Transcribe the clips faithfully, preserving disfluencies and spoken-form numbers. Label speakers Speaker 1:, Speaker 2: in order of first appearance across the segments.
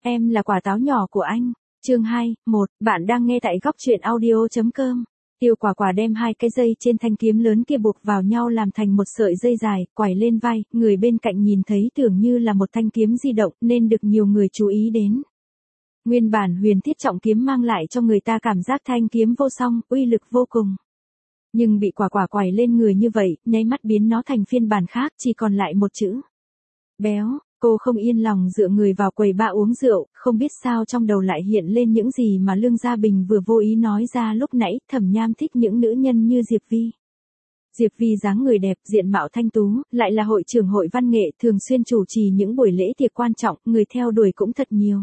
Speaker 1: Em là quả táo nhỏ của anh. Chương hai, một, bạn đang nghe tại góc truyện audio chấm com. Tiêu Quả Quả đem hai cái dây trên thanh kiếm lớn kia buộc vào nhau làm thành một sợi dây dài, quải lên vai, người bên cạnh nhìn thấy tưởng như là một thanh kiếm di động nên được nhiều người chú ý đến. Nguyên bản huyền thiết trọng kiếm mang lại cho người ta cảm giác thanh kiếm vô song, uy lực vô cùng. Nhưng bị Quả Quả quải lên người như vậy, nháy mắt biến nó thành phiên bản khác, chỉ còn lại một chữ. Béo. Cô không yên lòng dựa người vào quầy ba uống rượu, không biết sao trong đầu lại hiện lên những gì mà Lương Gia Bình vừa vô ý nói ra lúc nãy. Thẩm Nham thích những nữ nhân như Diệp Vi. Diệp Vi dáng người đẹp, diện mạo thanh tú, lại là hội trưởng hội văn nghệ, thường xuyên chủ trì những buổi lễ tiệc quan trọng, người theo đuổi cũng thật nhiều.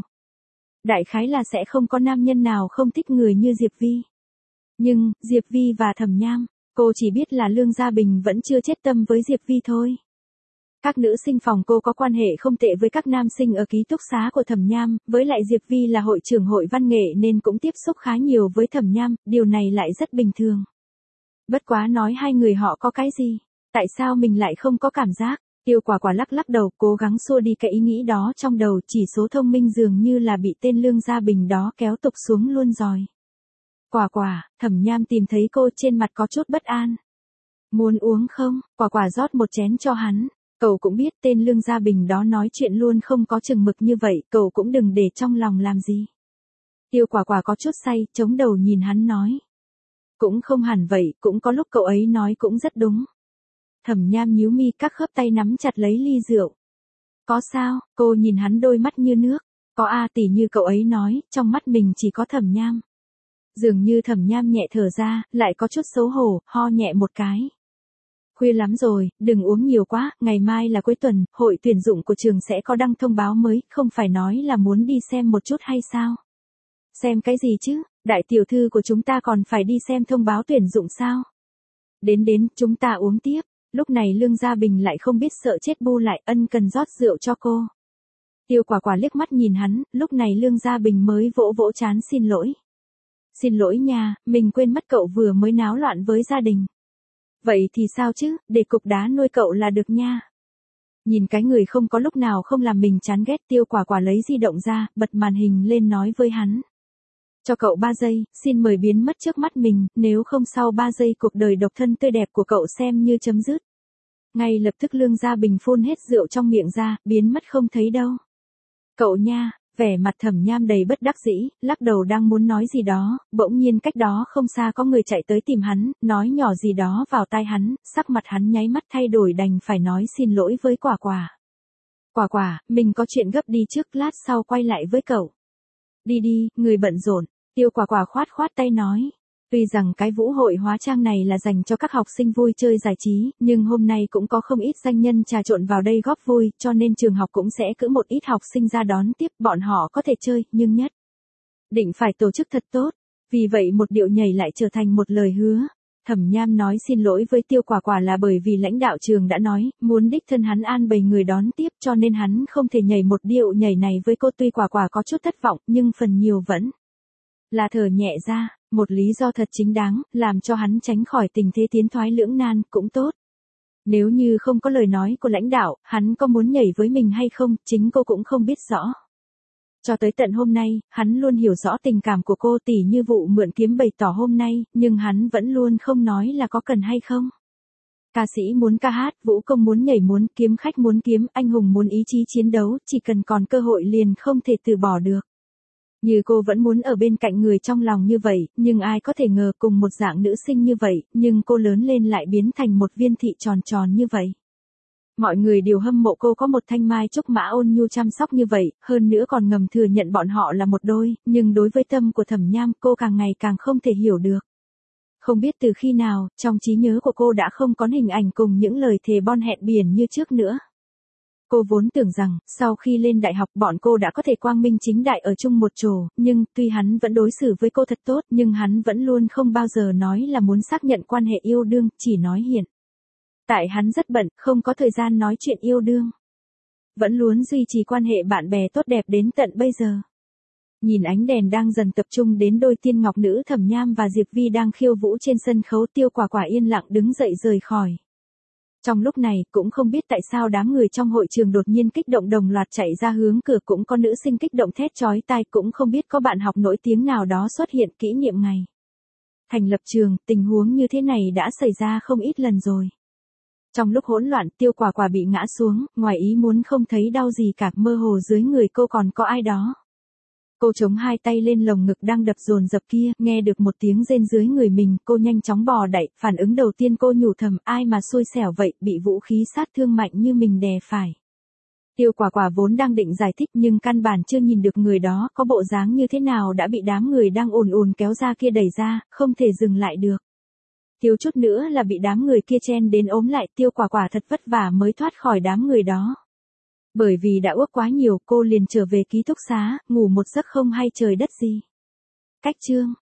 Speaker 1: Đại khái là sẽ không có nam nhân nào không thích người như Diệp Vi. Nhưng, Diệp Vi và Thẩm Nham, cô chỉ biết là Lương Gia Bình vẫn chưa chết tâm với Diệp Vi thôi. Các nữ sinh phòng cô có quan hệ không tệ với các nam sinh ở ký túc xá của Thẩm Nham, với lại Diệp Vi là hội trưởng hội văn nghệ nên cũng tiếp xúc khá nhiều với Thẩm Nham, điều này lại rất bình thường. Bất quá nói hai người họ có cái gì, tại sao mình lại không có cảm giác? Tiêu Quả Quả lắc lắc đầu, cố gắng xua đi cái ý nghĩ đó trong đầu, chỉ số thông minh dường như là bị tên Lương Gia Bình đó kéo tục xuống luôn rồi. Quả Quả, Thẩm Nham tìm thấy cô trên mặt có chút bất an. Muốn uống không? Quả Quả rót một chén cho hắn. Cậu cũng biết tên Lương Gia Bình đó nói chuyện luôn không có chừng mực như vậy, cậu cũng đừng để trong lòng làm gì. Tiêu Quả Quả có chút say, chống đầu nhìn hắn nói. Cũng không hẳn vậy, cũng có lúc cậu ấy nói cũng rất đúng. Thẩm Nham nhíu mi, các khớp tay nắm chặt lấy ly rượu. Có sao? Cô nhìn hắn đôi mắt như nước. Có a, tỉ như cậu ấy nói, trong mắt mình chỉ có Thẩm Nham. Dường như Thẩm Nham nhẹ thở ra, lại có chút xấu hổ, ho nhẹ một cái. Khuya lắm rồi, đừng uống nhiều quá, ngày mai là cuối tuần, hội tuyển dụng của trường sẽ có đăng thông báo mới, không phải nói là muốn đi xem một chút hay sao? Xem cái gì chứ, đại tiểu thư của chúng ta còn phải đi xem thông báo tuyển dụng sao? Đến đến, chúng ta uống tiếp, lúc này Lương Gia Bình lại không biết sợ chết bu lại, ân cần rót rượu cho cô. Tiêu Quả Quả liếc mắt nhìn hắn, lúc này Lương Gia Bình mới vỗ vỗ trán xin lỗi. Xin lỗi nha, mình quên mất cậu vừa mới náo loạn với gia đình. Vậy thì sao chứ, để cục đá nuôi cậu là được nha. Nhìn cái người không có lúc nào không làm mình chán ghét, Tiêu Quả Quả lấy di động ra, bật màn hình lên nói với hắn. Cho cậu ba giây, xin mời biến mất trước mắt mình, nếu không sau ba giây cuộc đời độc thân tươi đẹp của cậu xem như chấm dứt. Ngay lập tức Lương Gia Bình phun hết rượu trong miệng ra, biến mất không thấy đâu. Cậu nha. Vẻ mặt Thẩm Nham đầy bất đắc dĩ, lắc đầu đang muốn nói gì đó, bỗng nhiên cách đó không xa có người chạy tới tìm hắn, nói nhỏ gì đó vào tai hắn, sắc mặt hắn nháy mắt thay đổi đành phải nói xin lỗi với Quả Quả. Quả Quả, mình có chuyện gấp đi trước, lát sau quay lại với cậu. Đi đi, người bận rộn. Tiêu Quả Quả khoát khoát tay nói. Tuy rằng cái vũ hội hóa trang này là dành cho các học sinh vui chơi giải trí, nhưng hôm nay cũng có không ít danh nhân trà trộn vào đây góp vui, cho nên trường học cũng sẽ cử một ít học sinh ra đón tiếp, bọn họ có thể chơi, nhưng nhất định phải tổ chức thật tốt. Vì vậy một điệu nhảy lại trở thành một lời hứa. Thẩm Nham nói xin lỗi với Tiêu Quả Quả là bởi vì lãnh đạo trường đã nói, muốn đích thân hắn an bày người đón tiếp, cho nên hắn không thể nhảy một điệu nhảy này với cô. Tuy Quả Quả có chút thất vọng, nhưng phần nhiều vẫn là thở nhẹ ra. Một lý do thật chính đáng, làm cho hắn tránh khỏi tình thế tiến thoái lưỡng nan, cũng tốt. Nếu như không có lời nói của lãnh đạo, hắn có muốn nhảy với mình hay không, chính cô cũng không biết rõ. Cho tới tận hôm nay, hắn luôn hiểu rõ tình cảm của cô, tỉ như vụ mượn kiếm bày tỏ hôm nay, nhưng hắn vẫn luôn không nói là có cần hay không. Ca sĩ muốn ca hát, vũ công muốn nhảy muốn, kiếm khách muốn kiếm, anh hùng muốn ý chí chiến đấu, chỉ cần còn cơ hội liền không thể từ bỏ được. Như cô vẫn muốn ở bên cạnh người trong lòng như vậy, nhưng ai có thể ngờ cùng một dạng nữ sinh như vậy, nhưng cô lớn lên lại biến thành một viên thị tròn tròn như vậy. Mọi người đều hâm mộ cô có một thanh mai trúc mã ôn nhu chăm sóc như vậy, hơn nữa còn ngầm thừa nhận bọn họ là một đôi, nhưng đối với tâm của Thẩm Nham cô càng ngày càng không thể hiểu được. Không biết từ khi nào, trong trí nhớ của cô đã không có hình ảnh cùng những lời thề bon hẹn biển như trước nữa. Cô vốn tưởng rằng, sau khi lên đại học bọn cô đã có thể quang minh chính đại ở chung một chỗ, nhưng tuy hắn vẫn đối xử với cô thật tốt, nhưng hắn vẫn luôn không bao giờ nói là muốn xác nhận quan hệ yêu đương, chỉ nói hiện tại hắn rất bận, không có thời gian nói chuyện yêu đương. Vẫn luôn duy trì quan hệ bạn bè tốt đẹp đến tận bây giờ. Nhìn ánh đèn đang dần tập trung đến đôi tiên ngọc nữ Thẩm Nham và Diệp Vi đang khiêu vũ trên sân khấu, Tiêu Quả Quả yên lặng đứng dậy rời khỏi. Trong lúc này, cũng không biết tại sao đám người trong hội trường đột nhiên kích động đồng loạt chạy ra hướng cửa, cũng có nữ sinh kích động thét chói tai, cũng không biết có bạn học nổi tiếng nào đó xuất hiện kỷ niệm ngày thành lập trường, tình huống như thế này đã xảy ra không ít lần rồi. Trong lúc hỗn loạn, Tiêu Quả Quả bị ngã xuống, ngoài ý muốn không thấy đau gì cả, mơ hồ dưới người cô còn có ai đó. Cô chống hai tay lên lồng ngực đang đập dồn dập kia, nghe được một tiếng rên dưới người mình, cô nhanh chóng bò đậy, phản ứng đầu tiên cô nhủ thầm, ai mà xui xẻo vậy, bị vũ khí sát thương mạnh như mình đè phải. Tiêu Quả Quả vốn đang định giải thích nhưng căn bản chưa nhìn được người đó có bộ dáng như thế nào đã bị đám người đang ồn ồn kéo ra kia đẩy ra, không thể dừng lại được. Thiếu chút nữa là bị đám người kia chen đến ốm lại, Tiêu Quả Quả thật vất vả mới thoát khỏi đám người đó. Bởi vì đã uống quá nhiều, cô liền trở về ký túc xá, ngủ một giấc không hay trời đất gì. Cách chương